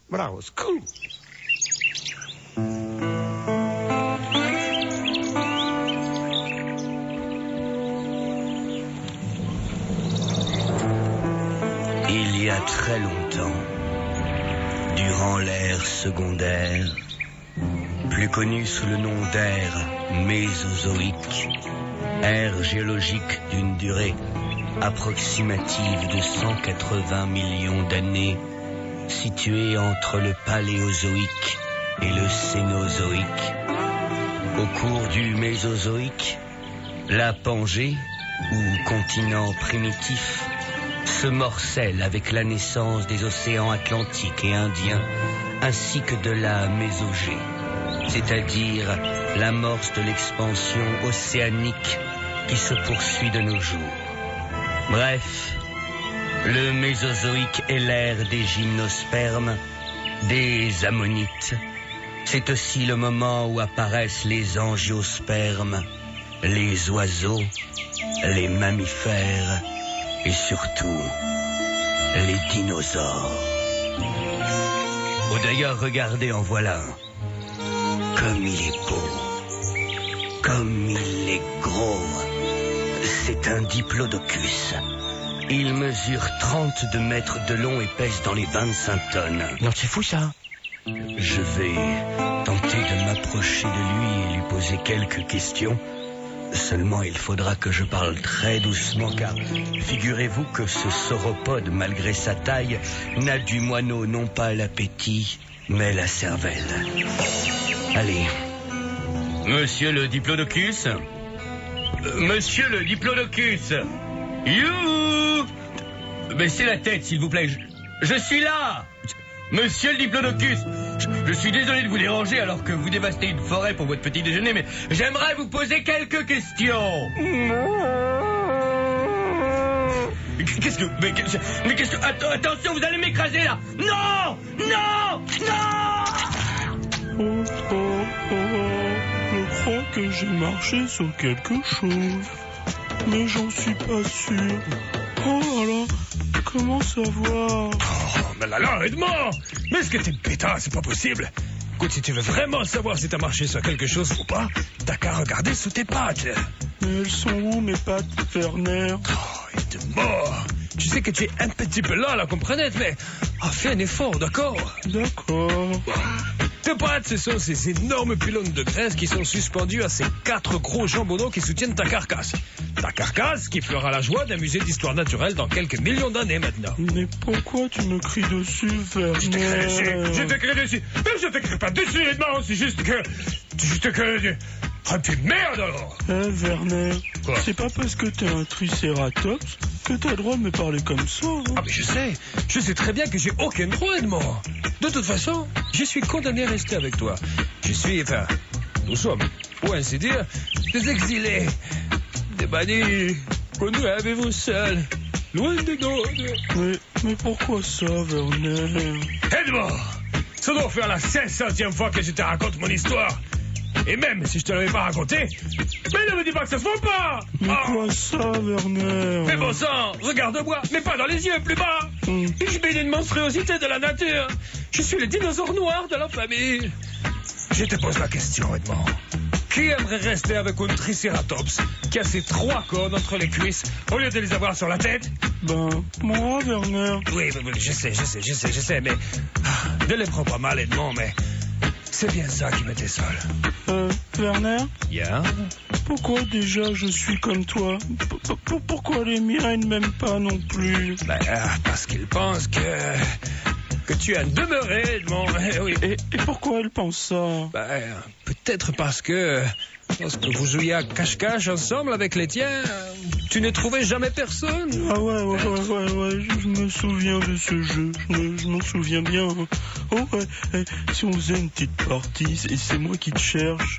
but I was cool. Il y a très longtemps, durant l'ère secondaire, plus connue sous le nom d'ère mésozoïque, ère géologique d'une durée approximative de 180 millions d'années, située entre le Paléozoïque et le Cénozoïque. Au cours du Mésozoïque, la Pangée, ou continent primitif, se morcelle avec la naissance des océans Atlantique et Indien, ainsi que de la Mésogée, c'est-à-dire l'amorce de l'expansion océanique qui se poursuit de nos jours. Bref, le Mésozoïque est l'ère des gymnospermes, des ammonites. C'est aussi le moment où apparaissent les angiospermes, les oiseaux, les mammifères et surtout les dinosaures. Oh d'ailleurs, regardez, en voilà un. Comme il est beau, comme il est gros. C'est un diplodocus. Il mesure 32 mètres de long et pèse dans les 25 tonnes. Non, c'est fou ça. Je vais tenter de m'approcher de lui et lui poser quelques questions. Seulement, il faudra que je parle très doucement, car figurez-vous que ce sauropode, malgré sa taille, n'a du moineau non pas l'appétit, mais la cervelle. Allez. Monsieur le diplodocus. Monsieur le diplodocus. Youhou! Baissez la tête, s'il vous plaît. Je suis là. Monsieur le diplodocus. Je suis désolé de vous déranger alors que vous dévastez une forêt pour votre petit déjeuner, mais j'aimerais vous poser quelques questions. Qu'est-ce que... Mais qu'est-ce que... Attention, vous allez m'écraser là. Non. Je crois que j'ai marché sur quelque chose, mais j'en suis pas sûr. Oh là, comment savoir? Oh, mais là, Edmond! Mais est-ce que t'es bêta? C'est pas possible. Écoute, si tu veux vraiment savoir si t'as marché sur quelque chose ou pas, t'as qu'à regarder sous tes pattes. Mais elles sont où, mes pattes, Werner? Oh, Edmond! Tu sais que tu es un petit peu là, comprenez, mais fais un effort, d'accord? D'accord. Tes pattes, ce sont ces énormes pylônes de graisse qui sont suspendus à ces 4 gros jambonneaux qui soutiennent ta carcasse. Ta carcasse qui fera la joie d'un musée d'histoire naturelle dans quelques millions d'années maintenant. Mais pourquoi tu me cries dessus, Werner? Je te crie dessus. Mais je te crie pas dessus, Edmond, c'est juste que... Ah, tu merde alors! Werner, quoi? C'est pas parce que t'es un tricératops que t'as le droit de me parler comme ça. Hein? Ah, mais je sais très bien que j'ai aucun droit, Edmond. De toute façon, je suis condamné à rester avec toi. Nous sommes, pour ainsi dire, des exilés, des bannis, qu'on nous avez-vous seuls, loin des nôtres. Mais pourquoi ça, Werner? Edmond, ça doit faire la 500e fois que je te raconte mon histoire. Et même si je te l'avais pas raconté, mais ne me dis pas que ça se fait pas. Mais quoi ça, Werner? Mais bon sang, regarde-moi, mais pas dans les yeux, plus bas. Je mets une monstruosité de la nature. Je suis le dinosaure noir de la famille. Je te pose la question, Edmond. Qui aimerait rester avec un tricératops qui a ses 3 cornes entre les cuisses au lieu de les avoir sur la tête? Ben, moi, Werner. Oui, je sais, mais... ne les prends pas mal, Edmond, mais... c'est bien ça qui m'était seul. Werner? Yeah? Pourquoi déjà je suis comme toi? Pourquoi les miens ne m'aiment pas non plus? Parce qu'ils pensent que tu as demeuré, Edmond. Oui. Et pourquoi ils pensent ça? Peut-être parce que lorsque vous jouiez à cache-cache ensemble avec les tiens, tu ne trouvais jamais personne. Ah ouais, je me souviens de ce jeu, je m'en souviens bien. Oh ouais, si on faisait une petite partie, et c'est moi qui te cherche.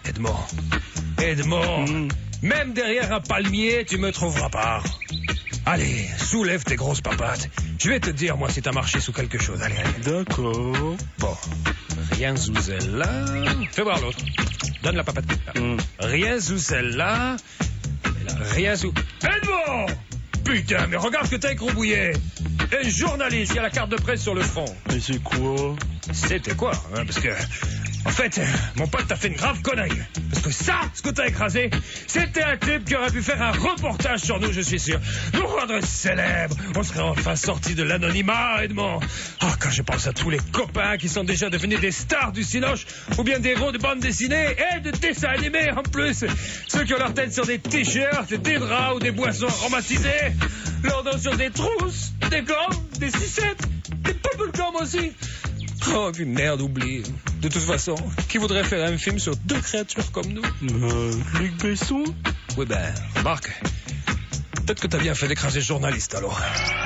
Edmond, même derrière un palmier, tu me trouveras pas. Allez, soulève tes grosses papates. Je vais te dire, moi, si t'as marché sous quelque chose. Allez. D'accord. Bon, rien sous celle-là. Fais voir l'autre. Donne la papate. Rien sous celle-là. Rien sous... Edmond! Putain, mais regarde que t'as écrobouillé. un journaliste qui a la carte de presse sur le front. Mais c'est quoi? C'était quoi, hein, parce que... En fait, mon pote t'a fait une grave connerie. Parce que ça, ce que t'as écrasé, c'était un type qui aurait pu faire un reportage sur nous, je suis sûr. Nous rendre célèbres. On serait enfin sortis de l'anonymat, Edmond. Ah, quand je pense à tous les copains qui sont déjà devenus des stars du cinoche, ou bien des héros de bande dessinée et de dessins animés en plus. Ceux qui ont leur tête sur des t-shirts, des draps ou des boissons aromatisées. Leurs dos sur des trousses, des gants, des sucettes, des bubblegum aussi. Oh, puis merde, oublie. De toute façon, qui voudrait faire un film sur deux créatures comme nous? Luc Besson? Oui, ben, remarque. Peut-être que t'as bien fait d'écraser le journaliste, alors.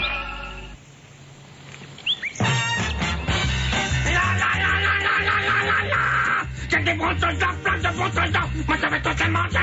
J'ai des bons soldats, plein de bons soldats. Moi, ça va tout manger.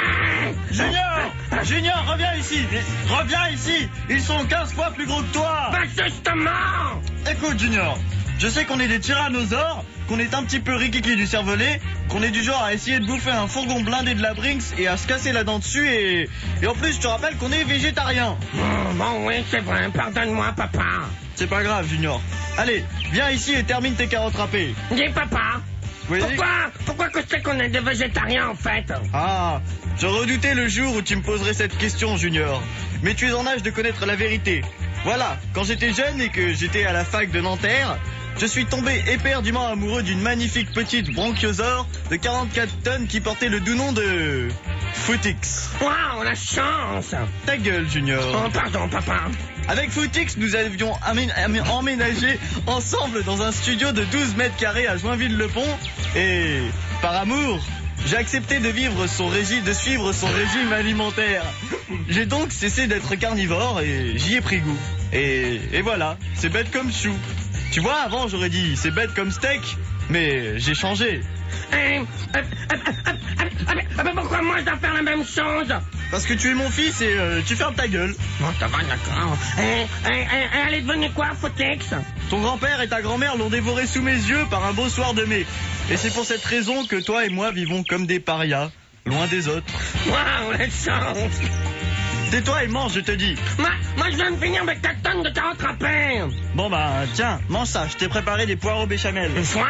Junior, reviens ici. Reviens ici. Ils sont 15 fois plus gros que toi. Ben, justement. Écoute, Junior. Je sais qu'on est des tyrannosaures, qu'on est un petit peu rikiki du cervelet, qu'on est du genre à essayer de bouffer un fourgon blindé de la Brinks et à se casser la dent dessus et en plus je te rappelle qu'on est végétarien. Bon, oui, c'est vrai, pardonne-moi, papa. C'est pas grave, Junior. Allez, viens ici et termine tes carottes râpées. Dis, papa. Oui. Pourquoi que c'est qu'on est des végétariens, en fait? Ah, je redoutais le jour où tu me poserais cette question, Junior. Mais tu es en âge de connaître la vérité. Voilà, quand j'étais jeune et que j'étais à la fac de Nanterre, je suis tombé éperdument amoureux d'une magnifique petite branchiosaure de 44 tonnes qui portait le doux nom de... Footix. Waouh, la chance. Ta gueule, Junior. Oh, pardon, papa. Avec Footix, nous avions emménagé ensemble dans un studio de 12 mètres carrés à Joinville-le-Pont et, par amour, j'ai accepté de suivre son régime alimentaire. J'ai donc cessé d'être carnivore et j'y ai pris goût. Et voilà, c'est bête comme chou. Tu vois, avant j'aurais dit c'est bête comme steak, mais j'ai changé. Pourquoi moi je dois faire la même chose? Parce que tu es mon fils et tu fermes ta gueule. Bon, ça va, d'accord. Elle est devenue quoi, Footix? Ton grand-père et ta grand-mère l'ont dévoré sous mes yeux par un beau soir de mai. Et c'est pour cette raison que toi et moi vivons comme des parias, loin des autres. Waouh, la chance. Tais-toi et mange, je te dis. Moi je viens de finir avec 4 tonnes de carottes râpées. Bon bah tiens, mange ça, je t'ai préparé des poireaux béchamel.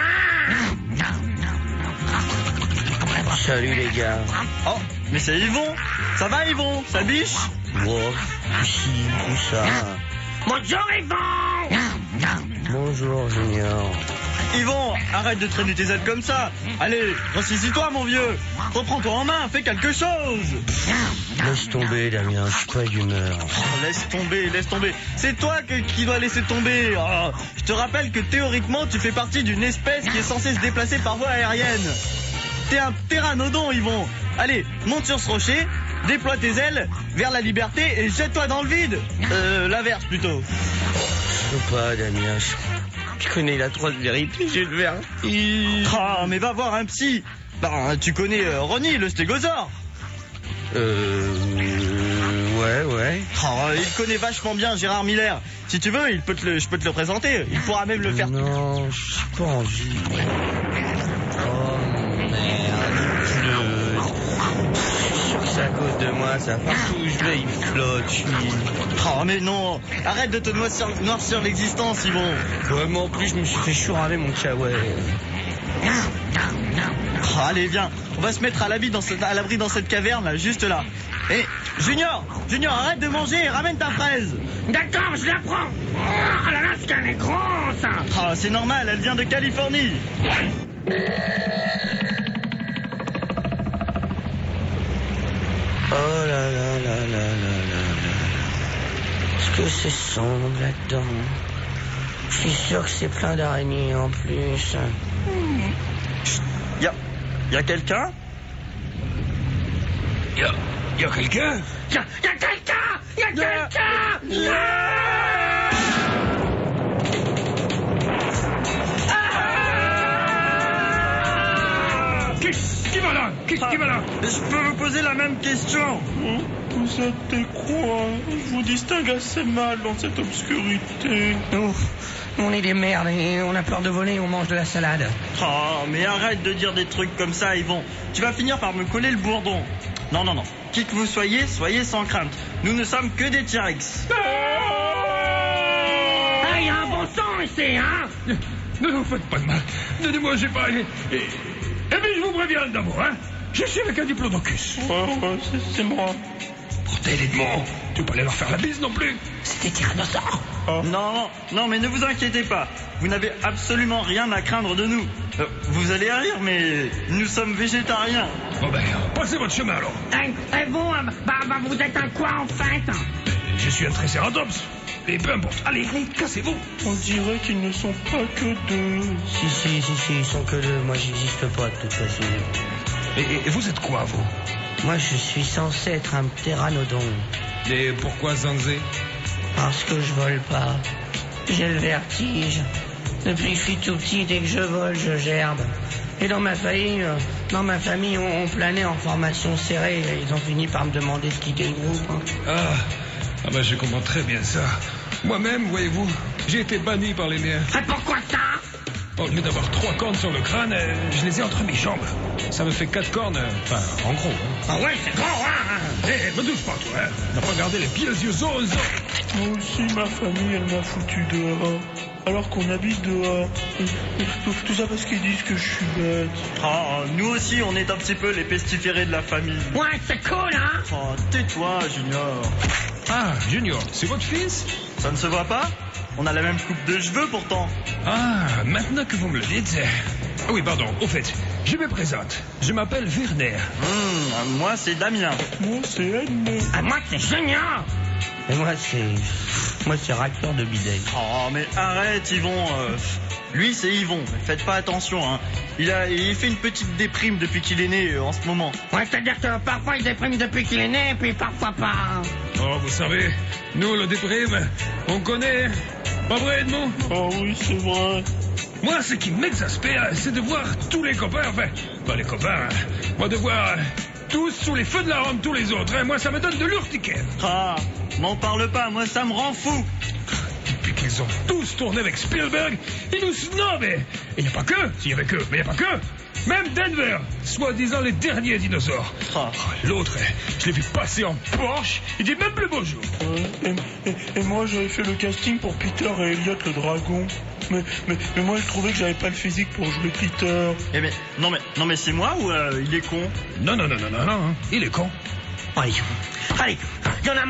Salut les gars. Oh, mais c'est Yvon. Ça va Yvon? Ça biche? Wow, ici, tout ça. Bonjour, Yvon. Bonjour Junior. Yvon, arrête de traîner tes ailes comme ça. Allez, ressaisis-toi mon vieux. Reprends-toi en main, fais quelque chose. Laisse tomber Damien, je suis pas d'humeur. Oh, laisse tomber. C'est toi qui dois laisser tomber. Oh, je te rappelle que théoriquement tu fais partie d'une espèce qui est censée se déplacer par voie aérienne. T'es un pteranodon, Yvon. Allez, monte sur ce rocher, déploie tes ailes vers la liberté et jette-toi dans le vide. L'inverse plutôt. Je peux pas Damien, je connais la troisième vérité, j'ai le vertige. Ah, mais va voir un psy. Bah, tu connais Ronnie, le stégosaure. Ouais. Oh, il connaît vachement bien Gérard Miller. Si tu veux, je peux te le présenter. Il pourra même le faire. Non, j'ai pas envie. Oh merde, il pleut. C'est à cause de moi, ça. Partout où je vais, il flotte. Oh mais non, arrête de te noircir l'existence, Yvon. Ouais, moi en plus, je me suis fait chouramer mon kawaii. Oh, allez, viens, on va se mettre à l'abri dans cette caverne là, juste là. Et Junior, arrête de manger et ramène ta fraise. D'accord, je la prends. Oh là là, c'est qu'elle est grosse. Oh, c'est normal, elle vient de Californie. Oh là là là là là là là. Est-ce que c'est sombre là-dedans? Je suis sûr que c'est plein d'araignées en plus. Y a quelqu'un? Y a quelqu'un? Y a quelqu'un. Qui va là? Qui va là? Je peux vous poser la même question. Vous êtes des quoi? Je vous distingue assez mal dans cette obscurité. Nous, on est des merdes et on a peur de voler, on mange de la salade. Oh, mais arrête de dire des trucs comme ça, Yvon. Tu vas finir par me coller le bourdon. Non. Qui que vous soyez, soyez sans crainte. Nous ne sommes que des T-Rex. il y a un bon sang ici, hein? Ne vous faites pas de mal. Ne démangez pas. Et puis je vous préviens d'abord, hein. Je suis avec un diplodocus. Ouais, c'est moi. Bordel, Edmond, tu peux pas aller leur faire la bise non plus. C'est des tyrannosaures. Non, mais ne vous inquiétez pas. Vous n'avez absolument rien à craindre de nous. Vous allez rire, mais nous sommes végétariens. Bon ben, passez votre chemin alors. Et vous, vous êtes un quoi en fait? Je suis un tricératops. Et peu importe. Allez, cassez-vous. On dirait qu'ils ne sont pas que deux. Si, ils sont que deux. Moi, j'existe pas de toute façon. Et vous êtes quoi, vous? Moi, je suis censé être un pteranodon. Et pourquoi Zanzé? Parce que je vole pas. J'ai le vertige. Depuis que je suis tout petit, dès que je vole, je gerbe. Et dans ma famille, on planait en formation serrée. Et ils ont fini par me demander de quitter le groupe. Hein. Ah ben je comprends très bien ça. Moi-même, voyez-vous, j'ai été banni par les miens. Et pourquoi ça? Au lieu d'avoir 3 cornes sur le crâne, je les ai entre mes jambes. Ça me fait 4 cornes, enfin, en gros. Hein. Ah ouais, c'est gros, hein? Me touche pas, toi, hein. On n'a pas gardé les pieds yeux zones. Moi aussi, ma famille, elle m'a foutu dehors. Alors qu'on habite dehors. Tout ça parce qu'ils disent que je suis bête. Nous aussi, on est un petit peu les pestiférés de la famille. Ouais, c'est cool, hein? Tais-toi, Junior. Ah, Junior, c'est votre fils? Ça ne se voit pas? On a la même coupe de cheveux pourtant. Ah, maintenant que vous me le dites. Ah oui, pardon, au fait, je me présente. Je m'appelle Werner. Moi, c'est Damien. Moi, c'est Edmond. Ah, moi, c'est Junior. Et moi, c'est racleur de bidet. Oh, mais arrête, Yvon. Lui, c'est Yvon. Faites pas attention, hein. Il fait une petite déprime depuis qu'il est né en ce moment. Ouais, c'est-à-dire que parfois il déprime depuis qu'il est né, puis parfois pas. Oh, vous savez, nous, le déprime, on connaît. Pas vrai, Edmond? Oh oui, c'est vrai. Moi, ce qui m'exaspère, c'est de voir tous les copains, enfin, pas les copains, moi de voir tous sous les feux de la rampe tous les autres. Hein. Moi, ça me donne de l'urticaire. M'en parle pas, moi ça me rend fou. Depuis qu'ils ont tous tourné avec Spielberg, ils nous snobent. Et il n'y a pas que, s'il y avait que, mais il n'y a pas que. Même Denver, soi-disant les derniers dinosaures. L'autre, je l'ai vu passer en Porsche, il dit même plus bonjour. Et moi, j'avais fait le casting pour Peter et Elliot le dragon. Mais moi, je trouvais que j'avais pas le physique pour jouer Peter. Non mais c'est moi ou il est con? Non, il est con. Allez, il y en a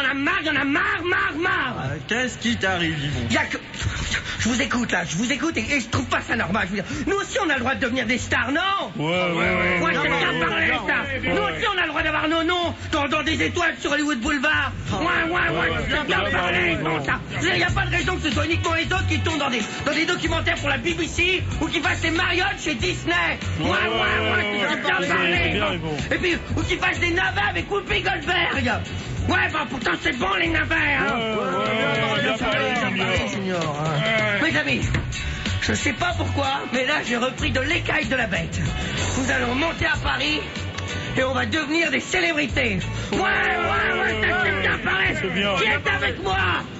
marre. Qu'est-ce qui t'arrive, Yvon? Y a que... Je vous écoute là, et je trouve pas ça normal. Je veux dire, nous aussi on a le droit de devenir des stars, non? Ouais. C'est bien parlé ça. Nous aussi on a le droit d'avoir nos noms dans des étoiles sur Hollywood Boulevard. Ouais, c'est bien parlé. Non, ça. Il n'y a pas de raison que ce soit uniquement les autres qui tournent dans des documentaires pour la BBC ou qui fassent des mariottes chez Disney. Ouais, c'est bien parlé. Et puis, ou qui fassent des navets avec Whoopi Goldberg. Ouais, pourtant c'est bon les navets, hein. Bien parlé, Junior. Mes amis, je sais pas pourquoi, mais là j'ai repris de l'écaille de la bête. Nous allons monter à Paris et on va devenir des célébrités. Ouais, ça c'est bien pareil. Qui est avec moi?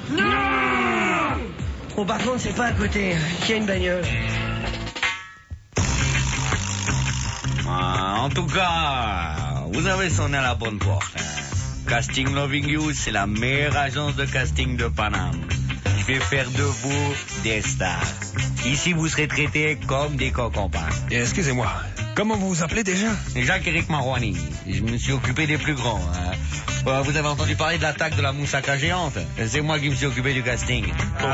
Non. Bon, par contre, c'est pas à côté. Qui a une bagnole? En tout cas, vous avez sonné à la bonne porte. Hein. Casting Loving You, c'est la meilleure agence de casting de Paname. Je vais faire de vous des stars. Ici, vous serez traités comme des cocompins. Excusez-moi, comment vous vous appelez déjà? Jacques-Éric Marouani. Je me suis occupé des plus grands. Hein. Vous avez entendu parler de l'attaque de la moussaka géante? C'est moi qui me suis occupé du casting.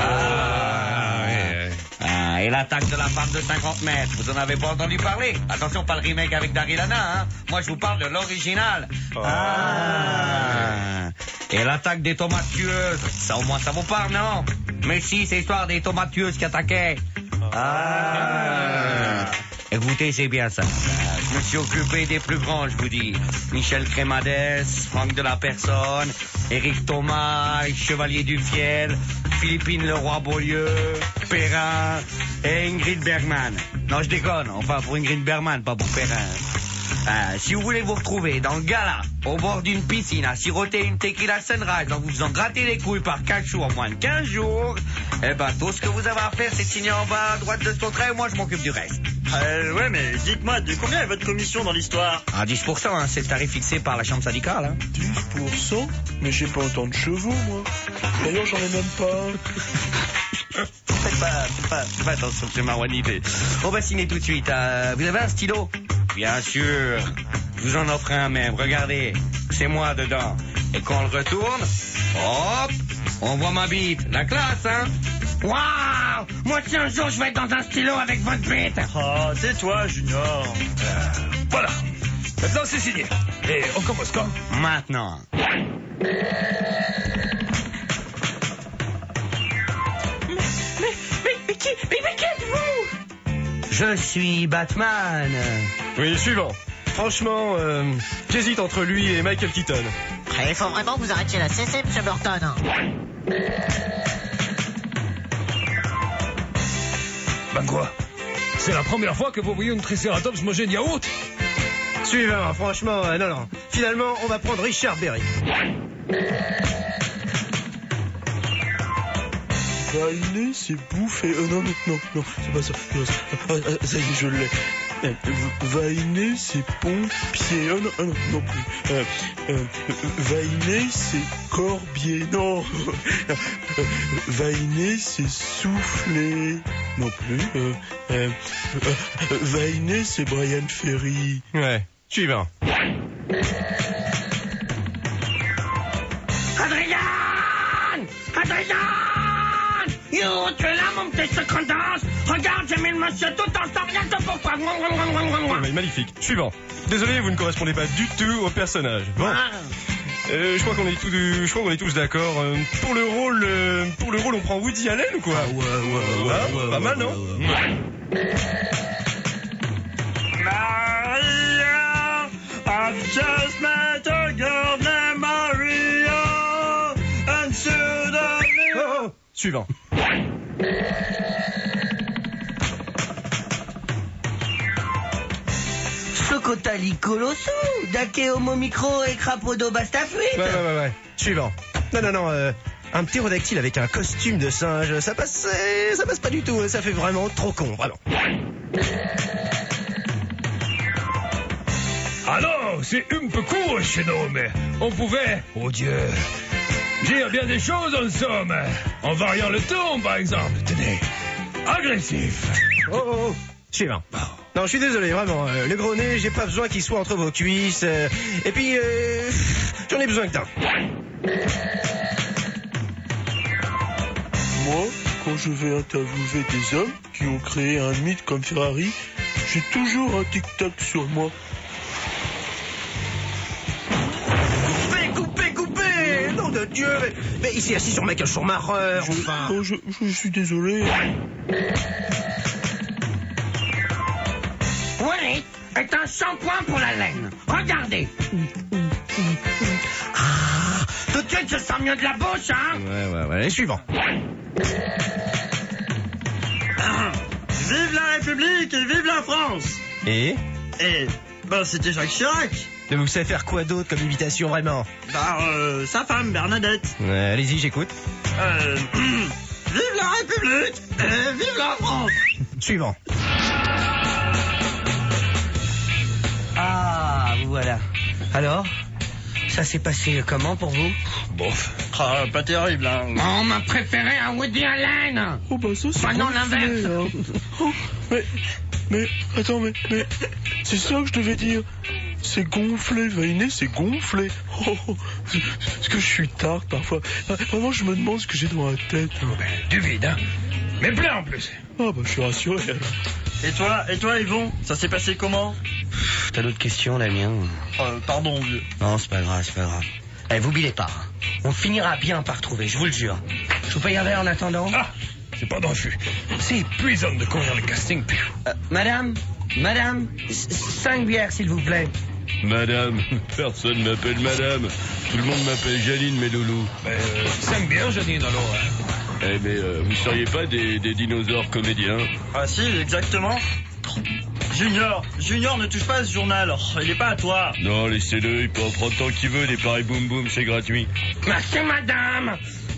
Et l'attaque de la femme de 50 mètres, vous en avez pas entendu parler? Attention, pas le remake avec Daryl Hannah, hein. Moi, je vous parle de l'original. Et l'attaque des tomates tueuses, ça au moins ça vous parle, non? Mais si, c'est l'histoire des tomates tueuses qui attaquaient. Écoutez, c'est bien ça. Je me suis occupé des plus grands, je vous dis. Michel Crémades, Franck de la Personne, Éric Thomas, Chevalier du Fiel, Philippine Leroy-Beaulieu, Perrin et Ingrid Bergman. Non, je déconne. Enfin, pour Ingrid Bergman, pas pour Perrin. Si vous voulez vous retrouver dans le gala, au bord d'une piscine, à siroter une tequila sunrise en vous faisant gratter les couilles par 4 jours en moins de 15 jours, tout ce que vous avez à faire, c'est de signer en bas à droite de ce trait, et moi je m'occupe du reste. Ouais, mais dites-moi, de combien est votre commission dans l'histoire? 10%, hein, c'est le tarif fixé par la chambre syndicale. Hein. 10%? Mais j'ai pas autant de chevaux, moi. D'ailleurs, j'en ai même pas. Faites pas attention, c'est Marwanité. On va signer tout de suite. Vous avez un stylo? Bien sûr. Je vous en offre un même. Regardez, c'est moi dedans. Et quand on le retourne, hop, on voit ma bite. La classe, hein? Waouh! Moi, si un jour je vais être dans un stylo avec votre bite. Oh, tais-toi, Junior. Voilà. Maintenant, c'est signé. Et on commence quand? Maintenant. Mais qui êtes-vous? Je suis Batman. Oui, suivant. Franchement, j'hésite entre lui et Michael Keaton. Il faut vraiment que vous arrêtiez la CC, Monsieur Burton. Ben quoi? C'est la première fois que vous voyez une Triceratops manger de yaourt? Suivant, franchement, non. Finalement, on va prendre Richard Berry. Vainer, c'est bouffer. Non, c'est pas ça. Ça y est, je l'ai. Vainer, c'est pompier. Non plus. Vainer, c'est corbier. Non. Vainer, c'est souffler. Non plus. Vainer, c'est Brian Ferry. Ouais, suivant. Adrien! Yo, tu es là, mon petit secondance? Regarde, j'ai mis le monsieur tout en rien que pour toi. Ouais, magnifique. Suivant. Désolé, vous ne correspondez pas du tout au personnage. Bon. Je crois qu'on est tous d'accord. Pour le rôle, on prend Woody Allen ou quoi? Ouais. Pas mal, non? Maria, I've just met a girl named Maria, and suddenly... Oh, suivant. Socotali colosso, dake homo micro et crapodo bastafuite. Ouais. Suivant. Non, un ptérodactyle avec un costume de singe, ça passe pas du tout, ça fait vraiment trop con, vraiment. Alors, c'est un peu court chez nous, mais on pouvait, oh Dieu, dire bien des choses en somme. En variant le ton, par exemple. Tenez, agressif. Oh. Suivant. Non, je suis désolé, vraiment. Le gros nez, j'ai pas besoin qu'il soit entre vos cuisses. Et puis, j'en ai besoin que d'un. Moi, quand je vais interviewer des hommes qui ont créé un mythe comme Ferrari, j'ai toujours un tic-tac sur moi. Coupez nom de Dieu, mais il s'est assis sur Michael Schumacher, enfin. Oh, je suis désolé. Oui, est un shampoing pour la laine. Regardez. Tout de suite, je sens mieux de la bouche, hein? Ouais. Suivant. Vive la République et vive la France! Et C'était Jacques Chirac. Mais vous savez faire quoi d'autre comme imitation, vraiment? Sa femme, Bernadette. Allez-y, j'écoute. Vive la République et vive la France! Suivant. Ah, voilà. Alors, ça s'est passé comment pour vous? Bof. Pas terrible, hein. On m'a préféré à Woody Allen. Oh bah ça c'est Bah non, gonflé, l'inverse. hein. Oh, mais attends, mais c'est ça que je devais dire. C'est gonflé, Vainer, c'est gonflé. Oh, est-ce que je suis tard parfois? Vraiment, je me demande ce que j'ai dans la tête. Du vide, hein. Mais plein en plus. Ah bah je suis rassuré. Et toi, Yvon, ça s'est passé comment? T'as d'autres questions, Damien? Pardon, vieux. Non, c'est pas grave. Vous bilez pas. On finira bien par trouver, je vous le jure. Je vous paye un verre en attendant? Ah, c'est pas dans le fût. C'est épuisant de courir le casting. Madame, 5 bières, s'il vous plaît. Madame, personne m'appelle madame. Tout le monde m'appelle Janine, mes loulous. 5 bières, Janine, alors. Vous seriez pas des dinosaures comédiens? Ah si, exactement. Junior, ne touche pas à ce journal. Il est pas à toi. Non, laissez-le, il peut en prendre tant qu'il veut. Des pareils boum boum, c'est gratuit. Merci, madame.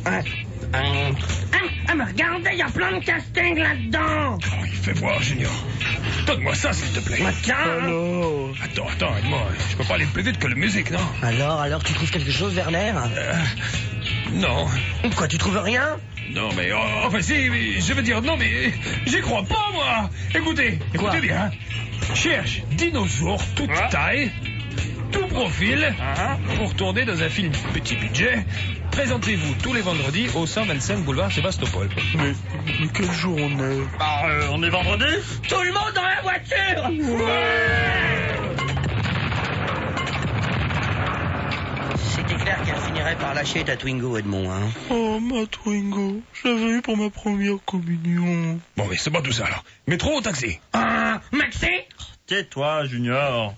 Mais regardez, il y a plein de castings là-dedans. Oh, il fait voir, Junior. Donne-moi ça, s'il te plaît. Tiens. Alors... Attends, aide-moi. Je peux pas aller plus vite que la musique, non? Alors, tu trouves quelque chose, Werner? Non. Quoi, tu trouves rien? Non, mais enfin si, mais je veux dire, non, mais j'y crois pas, moi. Écoutez bien. Cherche dinosaure toute taille, tout profil, pour tourner dans un film petit budget. Présentez-vous tous les vendredis au 125 boulevard Sébastopol. Mais quel jour on est? On est vendredi? Tout le monde dans la voiture. C'était clair qu'elle finirait par lâcher ta Twingo, Edmond, hein. Oh, ma Twingo, je l'avais eu pour ma première communion. Bon, mais c'est bon tout ça, alors. Métro ou taxi? Maxi? Tais-toi, Junior.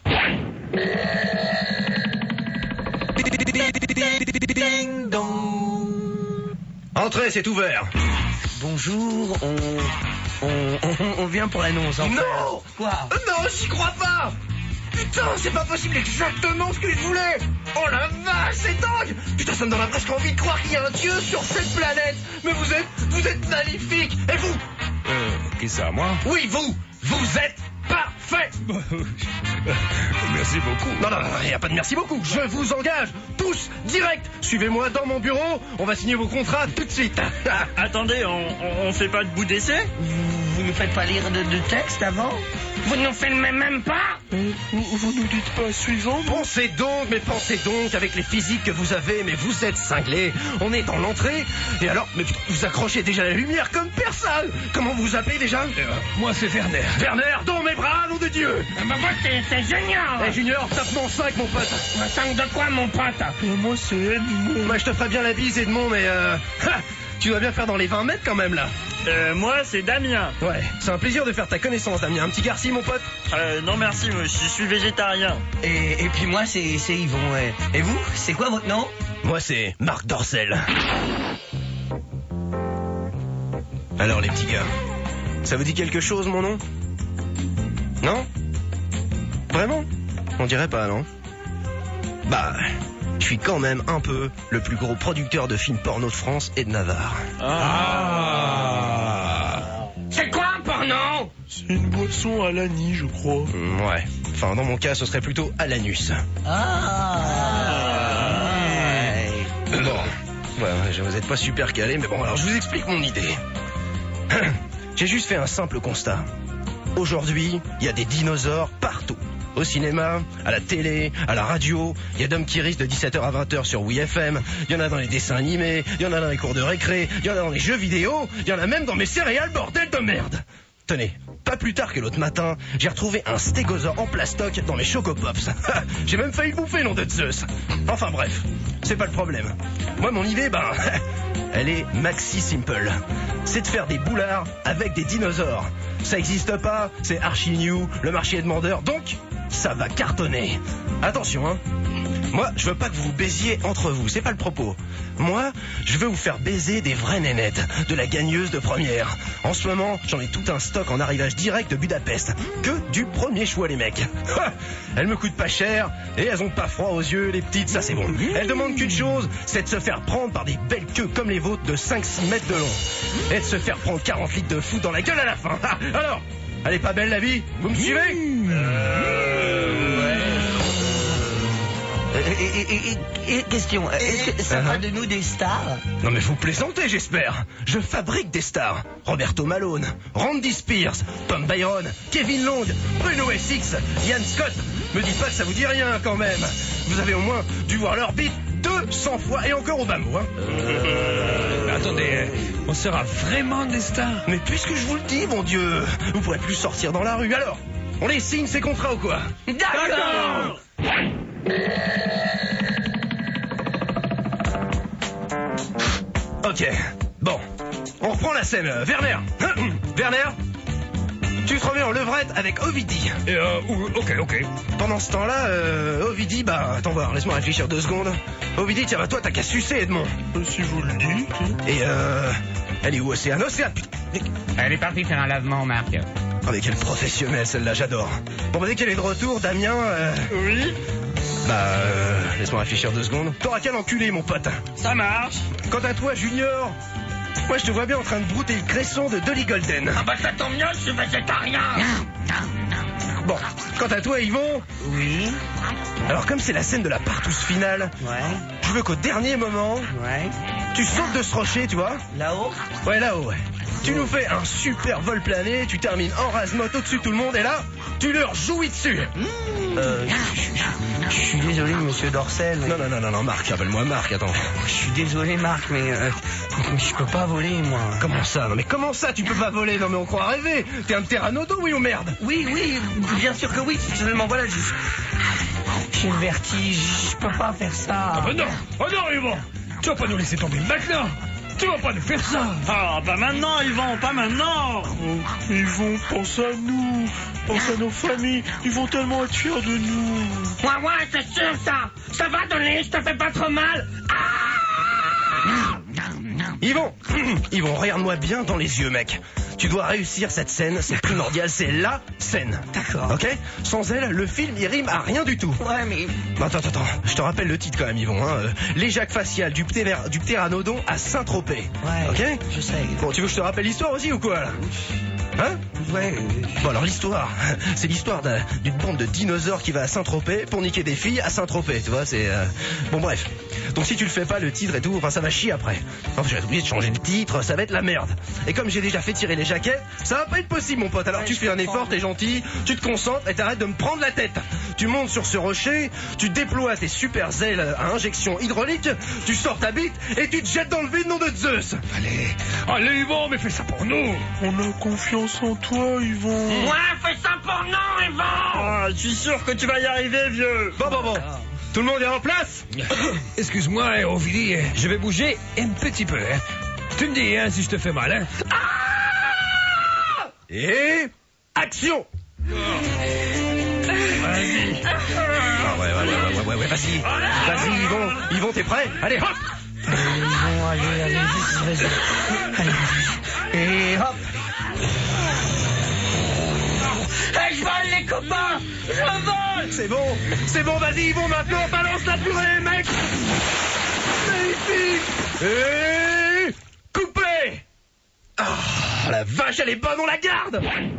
Ding dong. Entrez, c'est ouvert. Bonjour, on vient pour l'annonce. En fait. Non. Quoi? Non, j'y crois pas. Putain, c'est pas possible, exactement ce que je voulais. Oh la vache, c'est dingue. Putain, ça me donne presque envie de croire qu'il y a un dieu sur cette planète. Mais vous êtes magnifique. Et vous? Qui ça, moi? Oui, vous êtes parfait. Merci beaucoup. Non, il n'y a pas de merci beaucoup. Je vous engage, tous, direct. Suivez-moi dans mon bureau, on va signer vos contrats tout de suite. Attendez, on fait pas de bout d'essai? Vous ne faites pas lire de texte avant? Vous ne nous filmez même pas? Vous nous dites pas suivant? Pensez donc avec les physiques que vous avez, mais vous êtes cinglés. On est dans l'entrée, et alors, mais putain, vous accrochez déjà la lumière comme personne. Comment vous appelez déjà? Moi, c'est Werner. Werner, dans mes bras, nom de Dieu. Moi, c'est Junior. Eh Junior, tape mon 5, mon pote. 5 de quoi, mon pote? Moi, c'est Edmond. Moi, je te ferai bien la bise, Edmond, mais tu dois bien faire dans les 20 mètres quand même, là. Moi, c'est Damien. Ouais, c'est un plaisir de faire ta connaissance, Damien. Un petit garci, mon pote? Non merci, moi, je suis végétarien. Et puis moi, c'est Yvon, ouais. Et vous, c'est quoi votre nom? Moi, c'est Marc Dorcel. Alors, les petits gars, ça vous dit quelque chose, mon nom? Non? Vraiment? On dirait pas, non? Bah, je suis quand même un peu le plus gros producteur de films porno de France et de Navarre. C'est quoi un porno? C'est une boisson à l'anis, je crois. Ouais. Enfin, dans mon cas, ce serait plutôt à l'anus. Bon, ouais, vous êtes pas super calé, mais bon, alors je vous explique mon idée. J'ai juste fait un simple constat. Aujourd'hui, il y a des dinosaures partout. Au cinéma, à la télé, à la radio, il y a d'hommes qui risent de 17h à 20h sur WeFM, il y en a dans les dessins animés, il y en a dans les cours de récré, il y en a dans les jeux vidéo, il y en a même dans mes céréales, bordel de merde. Tenez, pas plus tard que l'autre matin, j'ai retrouvé un stégosaure en plastoc dans mes Chocopops. J'ai même failli le bouffer, nom de Zeus. Enfin bref, c'est pas le problème. Moi, mon idée, elle est maxi simple. C'est de faire des boulards avec des dinosaures. Ça existe pas, c'est archi new, le marché est demandeur, donc ça va cartonner. Attention, hein. Moi, je veux pas que vous vous baisiez entre vous, c'est pas le propos. Moi, je veux vous faire baiser des vraies nénettes, de la gagneuse de première. En ce moment, j'en ai tout un stock en arrivage direct de Budapest. Que du premier choix, les mecs. Elles me coûtent pas cher, et elles ont pas froid aux yeux, les petites, ça c'est bon. Elles demandent qu'une chose, c'est de se faire prendre par des belles queues comme les vôtres de 5-6 mètres de long. Et de se faire prendre 40 litres de foot dans la gueule à la fin. Alors, elle est pas belle la vie? Vous me suivez? Et question, est-ce que ça fera de nous des stars? Non mais vous plaisantez, j'espère. Je fabrique des stars. Roberto Malone, Randy Spears, Tom Byron, Kevin Long, Bruno SX, Ian Scott. Me dites pas que ça vous dit rien quand même. Vous avez au moins dû voir leur bite 200 fois et encore au bambou, hein. Mais attendez, on sera vraiment des stars? Mais puisque je vous le dis, mon Dieu, vous pourrez plus sortir dans la rue. Alors, on les signe ces contrats ou quoi? D'accord. Ok, bon, on reprend la scène. Werner, Werner, tu te remets en levrette avec Ovidie. Ok. Pendant ce temps-là, Ovidie, attends voir, laisse-moi réfléchir 2 secondes. Ovidie, tiens, toi, t'as qu'à sucer, Edmond. Si vous le dites. Et elle est où, Océane? Putain. Elle est partie faire un lavement, Marc. Oh, mais quelle professionnelle, celle-là, j'adore. Bon, dès qu'elle est de retour, Damien, Oui. Laisse-moi réfléchir 2 secondes. T'auras qu'à l'enculer, mon pote. Ça marche. Quant à toi, Junior, moi, je te vois bien en train de brouter le cresson de Dolly Golden. Ça tombe bien, je suis végétarien. Bon, quant à toi, Yvon. Oui. Alors, comme c'est la scène de la partouze finale, Ouais. je veux qu'au dernier moment, tu sautes de ce rocher, tu vois. Là-haut? Ouais, là-haut, ouais. Tu nous fais un super vol plané, tu termines en rase-motte au-dessus de tout le monde, et là, tu leur jouis dessus. Je suis désolé, monsieur Dorcel. Mais... Non, Marc, appelle-moi Marc, attends. Je suis désolé, Marc, mais je peux pas voler, moi. Comment ça? Non, mais comment ça, tu peux pas voler? Non, mais on croit rêver. T'es un pteranodon, oui ou merde? Oui, bien sûr que oui. Seulement, voilà, j'ai le vertige, je peux pas faire ça. Ah bah non, Yvon, tu vas pas nous laisser tomber maintenant. Tu vas pas nous faire ça. Ah, pas maintenant, Yvon, pas maintenant. Oh, Yvon, pense à nous. Pense à nos familles. Ils vont tellement être fiers de nous. Ouais, c'est sûr, ça. Ça va donner, je te fais pas trop mal. Yvon, regarde-moi bien dans les yeux, mec. Tu dois réussir cette scène, c'est primordial, c'est LA scène. D'accord. Ok? Sans elle, le film, il rime à rien du tout. Ouais, mais... Attends, je te rappelle le titre quand même, Yvon. Hein. L'éjac facial du pteranodon à Saint-Tropez. Ouais, ok? Je sais. Bon, tu veux que je te rappelle l'histoire aussi ou quoi, là? Hein? Ouais. Bon, alors l'histoire, c'est l'histoire d'une bande de dinosaures qui va à Saint-Tropez pour niquer des filles à Saint-Tropez, tu vois, c'est... Bon, bref. Donc si tu le fais pas, le titre et tout, enfin ça va chier après. Enfin, j'ai oublié de changer le titre, ça va être la merde. Et comme j'ai déjà fait tirer les jaquettes, ça va pas être possible, mon pote. Alors ouais, tu fais un effort, t'es gentil, tu te concentres et t'arrêtes de me prendre la tête. Tu montes sur ce rocher, tu déploies tes super ailes à injection hydraulique, tu sors ta bite et tu te jettes dans le vide, nom de Zeus. Allez, Yvon, mais fais ça pour nous. On a confiance en toi, Yvon. Ouais, fais ça pour nous, Yvon. Ah, je suis sûr que tu vas y arriver, vieux. Bon. Tout le monde est en place? Excuse-moi, Ovidy, je vais bouger un petit peu. Hein. Tu me dis si je te fais mal. Hein. Et... action! Vas-y. Ouais, vas-y. Vas-y, Yvon, t'es prêt? Allez, hop! Yvon, allez, vas-y. Allez, vas-y. Et hop. Hey, je vole, les copains! Je vole! C'est bon, vas-y, Yvon, maintenant, balance la purée, mec! Magnifique! Et... coupé! Ah, la vache, elle est bonne, on la garde!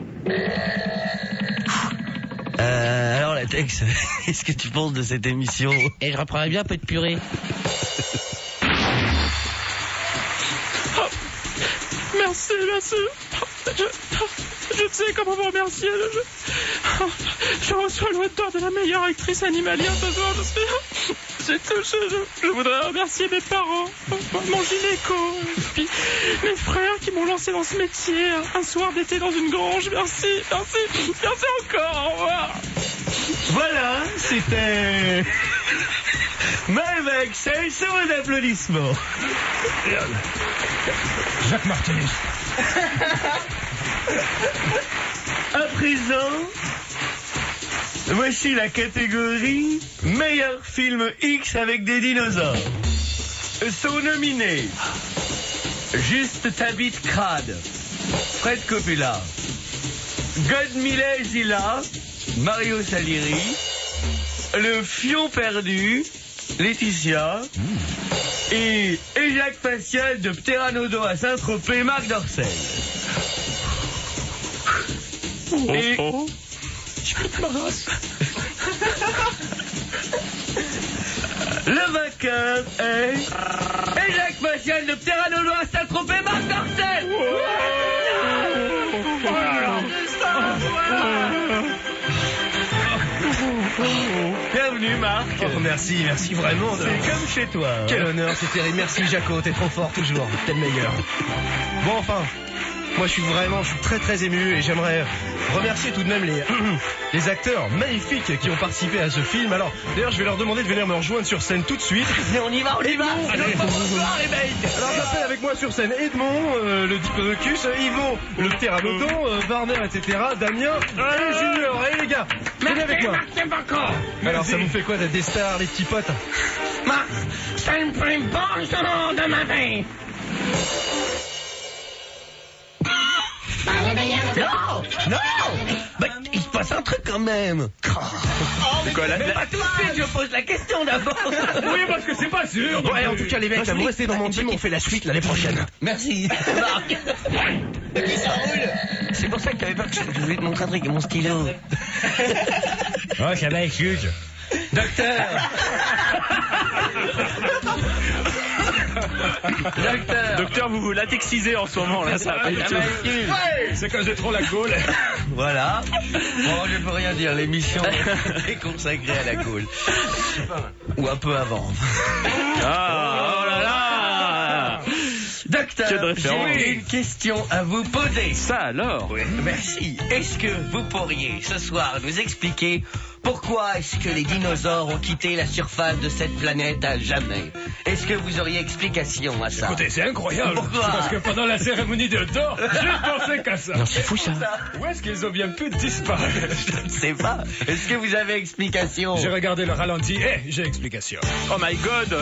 Alors, la Tex, qu'est-ce que tu penses de cette émission? Et je reprendrais bien un peu de purée. Merci. Je ne sais comment vous remercier. Je reçois le d'or de la meilleure actrice animalière ce soir. Je voudrais remercier mes parents, mon gynéco, et puis mes frères qui m'ont lancé dans ce métier un soir d'été dans une grange. Merci encore. Au revoir. Voilà, c'était... Malbec, c'est sur un applaudissement. Jacques Martinus. À présent, voici la catégorie meilleur film X avec des dinosaures. Sont nominés Juste ta bite crade, Fred Coppola, Godzilla, Mario Salieri, Le Fion perdu, Laetitia, et éjac facial de pteranodon à Saint-Tropez, Marc Dorcel. Et... le vainqueur est... éjac facial de pteranodon à Saint-Tropez, Marc Dorcel. Bienvenue, Marc. Oh, merci vraiment. C'est comme chez toi. Quel honneur, c'est terrible. Merci, Jaco, t'es trop fort toujours. T'es le meilleur. Bon, enfin, moi je suis très très ému et j'aimerais remercier tout de même les acteurs magnifiques qui ont participé à ce film. Alors, d'ailleurs, je vais leur demander de venir me rejoindre sur scène tout de suite. Mais on y va. Allez, alors j'appelle avec moi sur scène Edmond, le diplodocus, Yvon, le pteranodon, Warner, etc., Damien et Junior. Allez les gars, venez avec moi. Merci beaucoup. Alors ça vous fait quoi d'être des stars, les petits potes? C'est une plus bonne jour de ma vie. Non. Bah, il se passe un truc quand même. C'est quoi la... Mais pas tout de suite, je pose la question d'abord. Oui, parce que c'est pas sûr. Ouais, en tout cas les mecs, vous restez dans mon team, on fait la suite l'année prochaine. Merci, Marc. C'est pour ça que t'avais peur que je voulais te montrer un truc, mon stylo. Oh, ça va, excuse. Docteur. Docteur, vous vous latexisez en ce moment, là, ça. C'est que j'ai trop la gaule. Voilà. Bon, je peux rien dire, l'émission est consacrée à la gaule. Ou un peu avant. Ah, oh là là. Docteur, j'ai une question à vous poser. Ça alors? Oui, merci. Est-ce que vous pourriez ce soir nous expliquer pourquoi est-ce que les dinosaures ont quitté la surface de cette planète à jamais? Est-ce que vous auriez explication à ça? Écoutez, c'est incroyable. Pourquoi? Parce que pendant la cérémonie de d'or, je pensais qu'à ça. Non, c'est fou ça. Où est-ce qu'ils ont bien pu disparaître? Je ne sais pas. Est-ce que vous avez explication? J'ai regardé le ralenti et j'ai explication. Oh my god.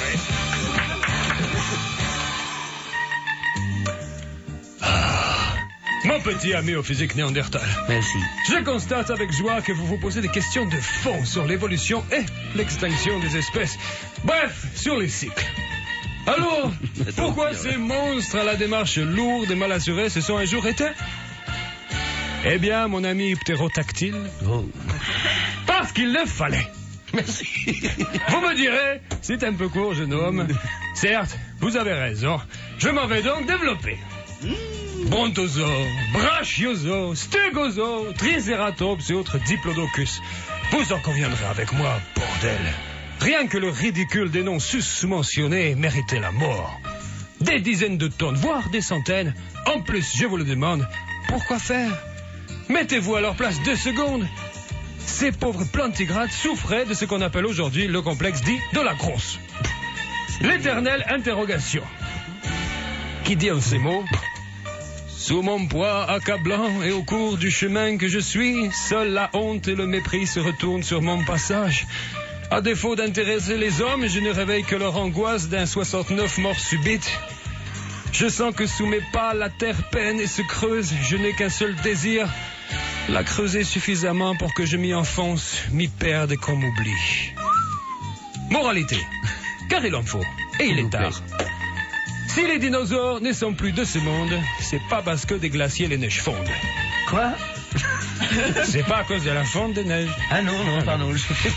Mon petit ami au physique néandertal. Merci. Je constate avec joie que vous vous posez des questions de fond sur l'évolution et l'extinction des espèces. Bref, sur les cycles. Alors, pourquoi ces monstres à la démarche lourde et mal assurée se sont un jour éteints? Eh bien, mon ami ptérodactyle, parce qu'il le fallait. Merci. Vous me direz, c'est un peu court, jeune homme. Certes, vous avez raison. Je m'en vais donc développer. Brontosaures, brachiosaures, stégosaures, triceratops et autres diplodocus. Vous en conviendrez avec moi, bordel. Rien que le ridicule des noms sus-mentionnés méritait la mort. Des dizaines de tonnes, voire des centaines. En plus, je vous le demande, pourquoi faire? Mettez-vous à leur place 2 secondes. Ces pauvres plantigrades souffraient de ce qu'on appelle aujourd'hui le complexe dit de la grosse. L'éternelle interrogation. Qui dit en ces mots? Sous mon poids accablant et au cours du chemin que je suis, seule la honte et le mépris se retournent sur mon passage. À défaut d'intéresser les hommes, je ne réveille que leur angoisse d'un 69 morts subites. Je sens que sous mes pas, la terre peine et se creuse. Je n'ai qu'un seul désir, la creuser suffisamment pour que je m'y enfonce, m'y perde et qu'on m'oublie. Moralité, car il en faut, et il est tard. Si les dinosaures ne sont plus de ce monde, c'est pas parce que des glaciers les neiges fondent. Quoi? C'est pas à cause de la fonte des neiges. Ah non, pardon.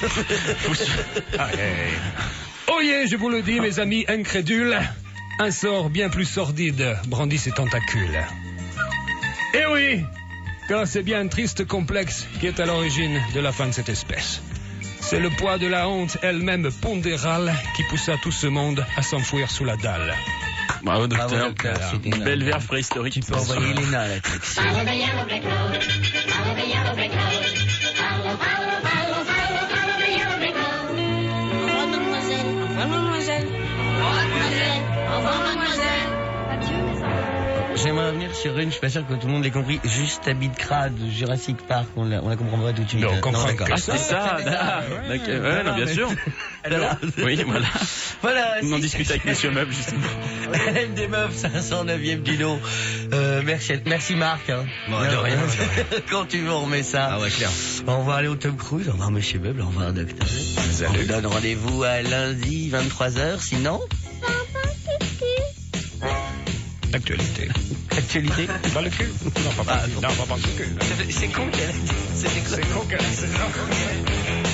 Oyez, je vous le dis, mes amis incrédules, un sort bien plus sordide brandit ses tentacules. Eh oui, car c'est bien un triste complexe qui est à l'origine de la fin de cette espèce. C'est le poids de la honte elle-même pondérale qui poussa tout ce monde à s'enfouir sous la dalle. Bravo, docteur. C'était une Belle verve préhistorique. Tu peux envoyer Léna à la section. J'aimerais revenir sur une, je suis pas sûr que tout le monde l'ait compris, juste habit de crade, Jurassic Park, on la comprendra tout de suite. Non, on comprend d'accord. Ah, c'est ça, ouais, non, bien sûr. Alors, Oui, voilà. voilà. On en discute avec Monsieur Meuble, justement. LM des meufs, 509e du lot. Merci Marc. Hein. Bon, de rien. Quand tu veux, on remet ça. Ah ouais, clair. On va aller au Tom Cruise, au revoir Monsieur Meuble, au revoir Docteur. On vous donne rendez-vous à lundi, 23h, sinon... Actualité. Actualité. Dans le cul? Non, pas dans le cul. C'est con qu'elle a dit. C'était quoi? C'est con qu'elle a dit ça.